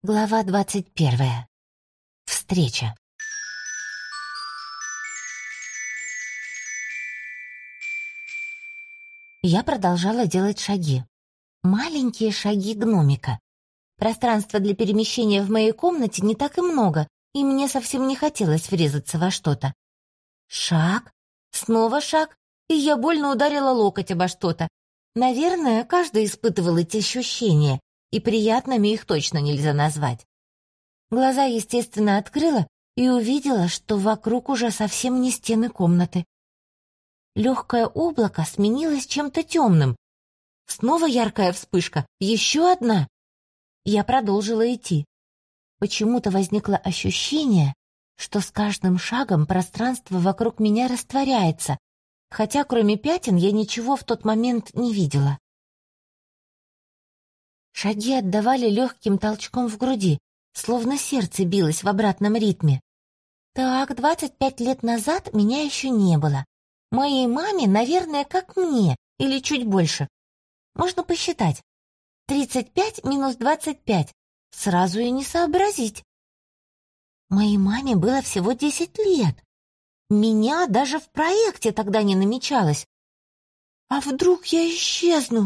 Глава 21. Встреча. Я продолжала делать шаги. Маленькие шаги гномика. Пространства для перемещения в моей комнате не так и много, и мне совсем не хотелось врезаться во что-то. Шаг, снова шаг, и я больно ударила локоть обо что-то. Наверное, каждый испытывал эти ощущения, и приятными их точно нельзя назвать. Глаза, естественно, открыла и увидела, что вокруг уже совсем не стены комнаты. Легкое облако сменилось чем-то темным. Снова яркая вспышка, еще одна. Я продолжила идти. Почему-то возникло ощущение, что с каждым шагом пространство вокруг меня растворяется, хотя кроме пятен я ничего в тот момент не видела. Шаги отдавали легким толчком в груди, словно сердце билось в обратном ритме. Так, 25 лет назад меня еще не было. Моей маме, наверное, как мне, или чуть больше. Можно посчитать. 35 минус 25. Сразу и не сообразить. Моей маме было всего 10 лет. Меня даже в проекте тогда не намечалось. А вдруг я исчезну?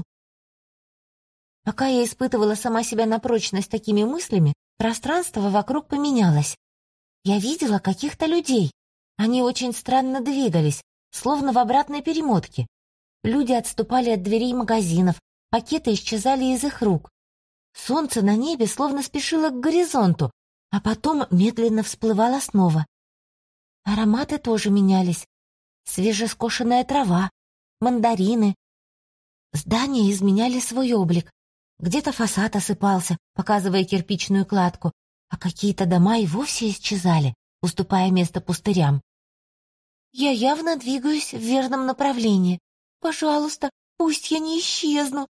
Пока я испытывала сама себя на прочность такими мыслями, пространство вокруг поменялось. Я видела каких-то людей. Они очень странно двигались, словно в обратной перемотке. Люди отступали от дверей магазинов, пакеты исчезали из их рук. Солнце на небе словно спешило к горизонту, а потом медленно всплывало снова. Ароматы тоже менялись. Свежескошенная трава, мандарины. Здания изменяли свой облик. Где-то фасад осыпался, показывая кирпичную кладку, а какие-то дома и вовсе исчезали, уступая место пустырям. Я явно двигаюсь в верном направлении. Пожалуйста, пусть я не исчезну.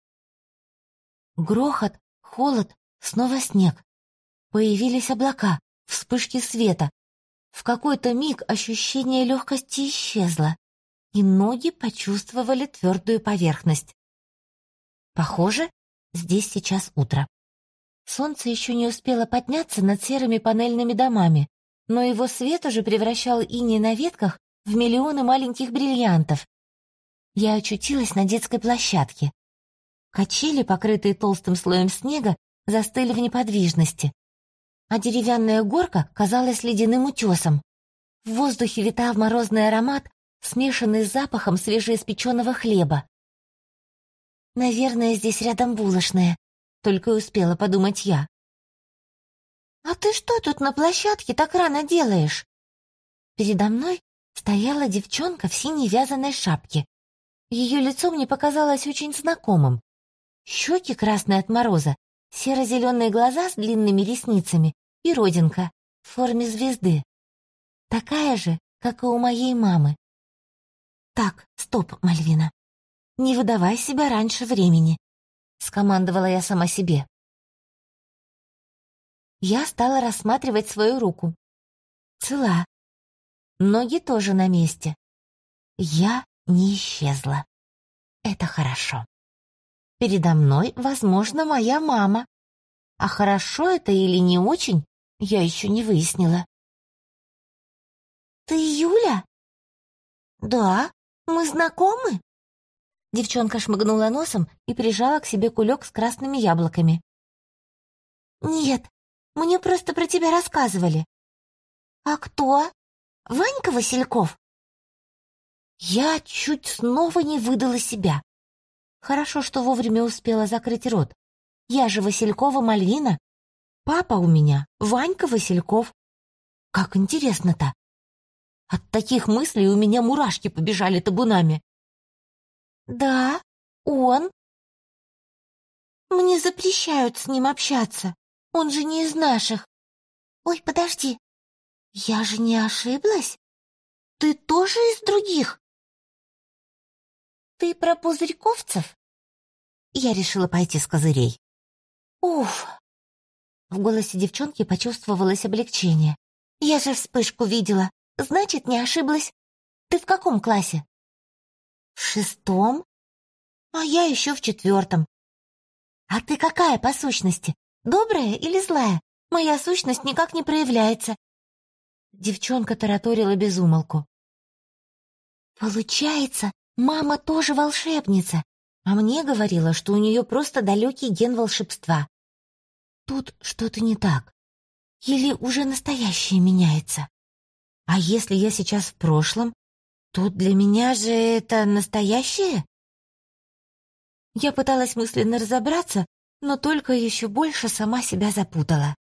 Грохот, холод, снова снег. Появились облака, вспышки света. В какой-то миг ощущение легкости исчезло, и ноги почувствовали твердую поверхность. Похоже, здесь сейчас утро. Солнце еще не успело подняться над серыми панельными домами, но его свет уже превращал иней на ветках в миллионы маленьких бриллиантов. Я очутилась на детской площадке. Качели, покрытые толстым слоем снега, застыли в неподвижности, а деревянная горка казалась ледяным утесом. В воздухе витал морозный аромат, смешанный с запахом свежеиспеченного хлеба. «Наверное, здесь рядом булочная», — только и успела подумать я. «А ты что тут на площадке так рано делаешь?» Передо мной стояла девчонка в синей вязаной шапке. Ее лицо мне показалось очень знакомым. Щеки красные от мороза, серо-зеленые глаза с длинными ресницами и родинка в форме звезды. Такая же, как и у моей мамы. «Так, стоп, Мальвина. Не выдавай себя раньше времени», — скомандовала я сама себе. Я стала рассматривать свою руку. Цела. Ноги тоже на месте. Я не исчезла. Это хорошо. Передо мной, возможно, моя мама. А хорошо это или не очень, я еще не выяснила. «Ты Юля?» «Да, мы знакомы?» Девчонка шмыгнула носом и прижала к себе кулек с красными яблоками. «Нет, мне просто про тебя рассказывали». «А кто? Ванька Васильков?» Я чуть снова не выдала себя. Хорошо, что вовремя успела закрыть рот. Я же Василькова Мальвина. Папа у меня Ванька Васильков. Как интересно-то. От таких мыслей у меня мурашки побежали табунами. «Да, он. Мне запрещают с ним общаться. Он же не из наших. Ой, подожди. Я же не ошиблась? Ты тоже из других?» «Ты про пузырьковцев?» Я решила пойти с козырей. «Уф!» В голосе девчонки почувствовалось облегчение. «Я же вспышку видела. Значит, не ошиблась. Ты в каком классе?» «В 6? А я еще в 4. А ты какая по сущности? Добрая или злая? Моя сущность никак не проявляется». Девчонка тараторила без умолку. «Получается, мама тоже волшебница, а мне говорила, что у нее просто далекий ген волшебства. Тут что-то не так. Или уже настоящее меняется? А если я сейчас в прошлом, то для меня же это настоящее?» Я пыталась мысленно разобраться, но только еще больше сама себя запутала.